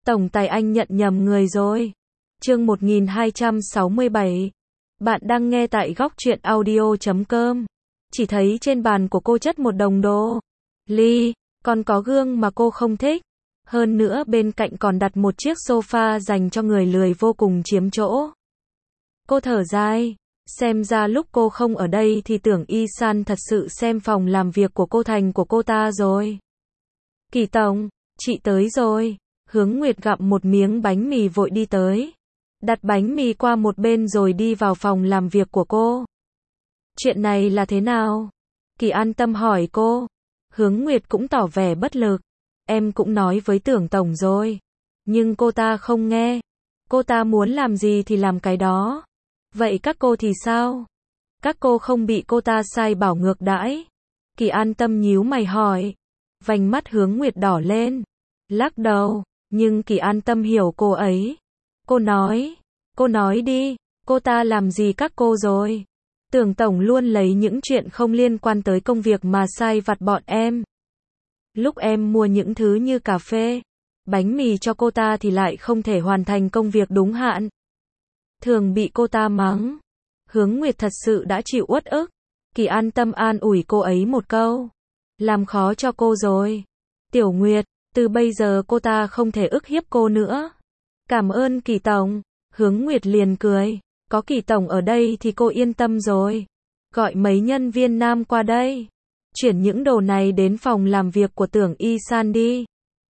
Tổng tài anh nhận nhầm người rồi. Chương 1267. Bạn đang nghe tại góc truyện audio.com. Chỉ thấy trên bàn của cô chất một đồng đô. Ly, còn có gương mà cô không thích. Hơn nữa bên cạnh còn đặt một chiếc sofa dành cho người lười vô cùng chiếm chỗ. Cô thở dài. Xem ra lúc cô không ở đây thì tưởng Y-san thật sự xem phòng làm việc của cô thành của cô ta rồi. Kỳ tổng, chị tới rồi. Hướng Nguyệt gặm một miếng bánh mì vội đi tới. Đặt bánh mì qua một bên rồi đi vào phòng làm việc của cô. Chuyện này là thế nào? Kỳ An Tâm hỏi cô. Hướng Nguyệt cũng tỏ vẻ bất lực. Em cũng nói với Tưởng tổng rồi. Nhưng cô ta không nghe. Cô ta muốn làm gì thì làm cái đó. Vậy các cô thì sao? Các cô không bị cô ta sai bảo ngược đãi? Kỳ An Tâm nhíu mày hỏi. Vành mắt Hướng Nguyệt đỏ lên. Lắc đầu. Nhưng Kỳ An Tâm hiểu cô ấy. Cô nói đi, cô ta làm gì các cô rồi? Tưởng tổng luôn lấy những chuyện không liên quan tới công việc mà sai vặt bọn em. Lúc em mua những thứ như cà phê, bánh mì cho cô ta thì lại không thể hoàn thành công việc đúng hạn. Thường bị cô ta mắng. Hướng Nguyệt thật sự đã chịu uất ức. Kỳ An Tâm an ủi cô ấy một câu. Làm khó cho cô rồi. Tiểu Nguyệt, từ bây giờ cô ta không thể ức hiếp cô nữa. Cảm ơn Kỳ tổng. Hướng Nguyệt liền cười. Có Kỳ tổng ở đây thì cô yên tâm rồi. Gọi mấy nhân viên nam qua đây. Chuyển những đồ này đến phòng làm việc của Tưởng Y-san đi.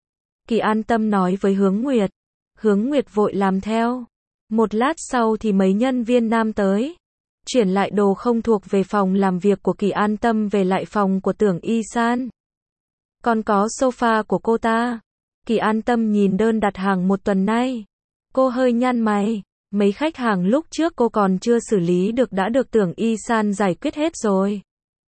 Kỳ An Tâm nói với Hướng Nguyệt. Hướng Nguyệt vội làm theo. Một lát sau thì mấy nhân viên nam tới. Chuyển lại đồ không thuộc về phòng làm việc của Kỳ An Tâm về lại phòng của Tưởng Y-san. Còn có sofa của cô ta. Kỳ An Tâm nhìn đơn đặt hàng một tuần nay. Cô hơi nhăn mày. Mấy khách hàng lúc trước cô còn chưa xử lý được đã được Tưởng Y-san giải quyết hết rồi.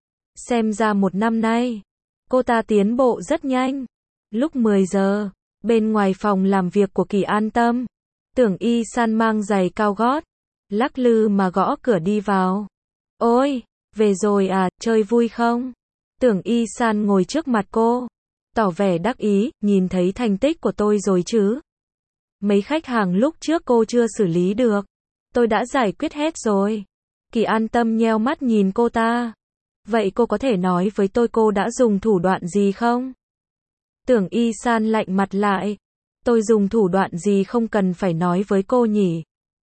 Xem ra một năm nay, cô ta tiến bộ rất nhanh. Lúc 10 giờ, bên ngoài phòng làm việc của Kỳ An Tâm, Tưởng Y-san mang giày cao gót, lắc lư mà gõ cửa đi vào. Ôi, về rồi à, chơi vui không? Tưởng Y-san ngồi trước mặt cô, tỏ vẻ đắc ý, nhìn thấy thành tích của tôi rồi chứ? Mấy khách hàng lúc trước cô chưa xử lý được, tôi đã giải quyết hết rồi. Kỳ An Tâm nheo mắt nhìn cô ta. Vậy cô có thể nói với tôi cô đã dùng thủ đoạn gì không? Tưởng Y-san lạnh mặt lại. Tôi dùng thủ đoạn gì không cần phải nói với cô nhỉ?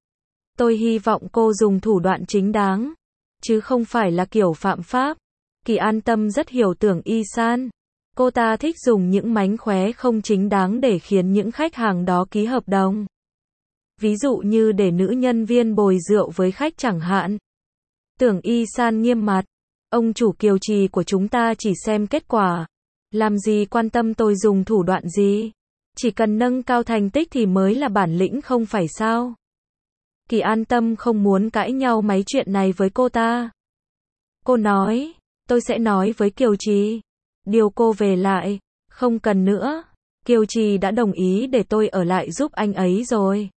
Tôi hy vọng cô dùng thủ đoạn chính đáng, chứ không phải là kiểu phạm pháp. Kỳ An Tâm rất hiểu Tưởng Y-san. Cô ta thích dùng những mánh khóe không chính đáng để khiến những khách hàng đó ký hợp đồng. Ví dụ như để nữ nhân viên bồi rượu với khách chẳng hạn. Tưởng Y-san nghiêm mặt. Ông chủ kiều trì của chúng ta chỉ xem kết quả. Làm gì quan tâm tôi dùng thủ đoạn gì. Chỉ cần nâng cao thành tích thì mới là bản lĩnh không phải sao? Kỳ An Tâm không muốn cãi nhau mấy chuyện này với cô ta. Cô nói, tôi sẽ nói với Kiều Trì. Điều cô về lại. Không cần nữa. Kiều Trì đã đồng ý để tôi ở lại giúp anh ấy rồi.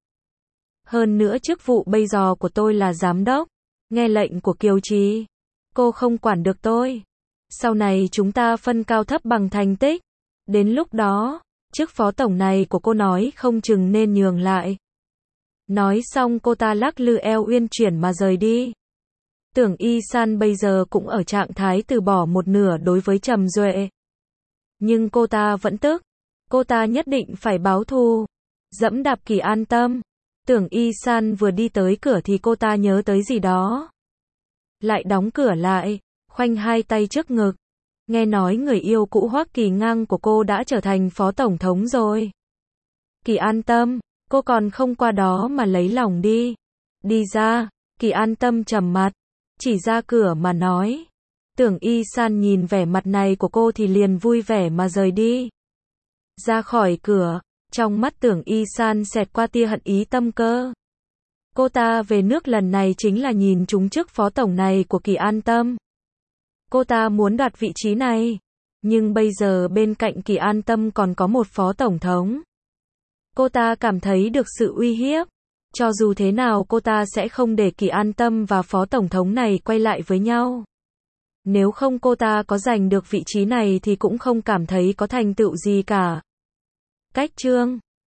Hơn nữa chức vụ bây giờ của tôi là giám đốc. Nghe lệnh của Kiều Trì. Cô không quản được tôi. Sau này chúng ta phân cao thấp bằng thành tích. Đến lúc đó, chức phó tổng này của cô nói không chừng nên nhường lại. Nói xong cô ta lắc lư eo uyển chuyển mà rời đi. Tưởng Y-san bây giờ cũng ở trạng thái từ bỏ một nửa đối với Trầm Duệ. Nhưng cô ta vẫn tức. Cô ta nhất định phải báo thù. Dẫm đạp Kỳ An Tâm. Tưởng Y-san vừa đi tới cửa thì cô ta nhớ tới gì đó. Lại đóng cửa lại, khoanh hai tay trước ngực. Nghe nói người yêu cũ Hoắc Kỳ Ngang của cô đã trở thành phó tổng thống rồi. Kỳ An Tâm, cô còn không qua đó mà lấy lòng đi. Đi ra. Kỳ An Tâm trầm mặt, chỉ ra cửa mà nói. Tưởng Y-san nhìn vẻ mặt này của cô thì liền vui vẻ mà rời đi. Ra khỏi cửa, trong mắt Tưởng Y-san xẹt qua tia hận ý tâm cơ. Cô ta về nước lần này chính là nhìn trúng chức phó tổng này của Kỳ An Tâm. Cô ta muốn đoạt vị trí này. Nhưng bây giờ bên cạnh Kỳ An Tâm còn có một phó tổng thống. Cô ta cảm thấy được sự uy hiếp. Cho dù thế nào cô ta sẽ không để Kỳ An Tâm và phó tổng thống này quay lại với nhau. Nếu không cô ta có giành được vị trí này thì cũng không cảm thấy có thành tựu gì cả. Cách chương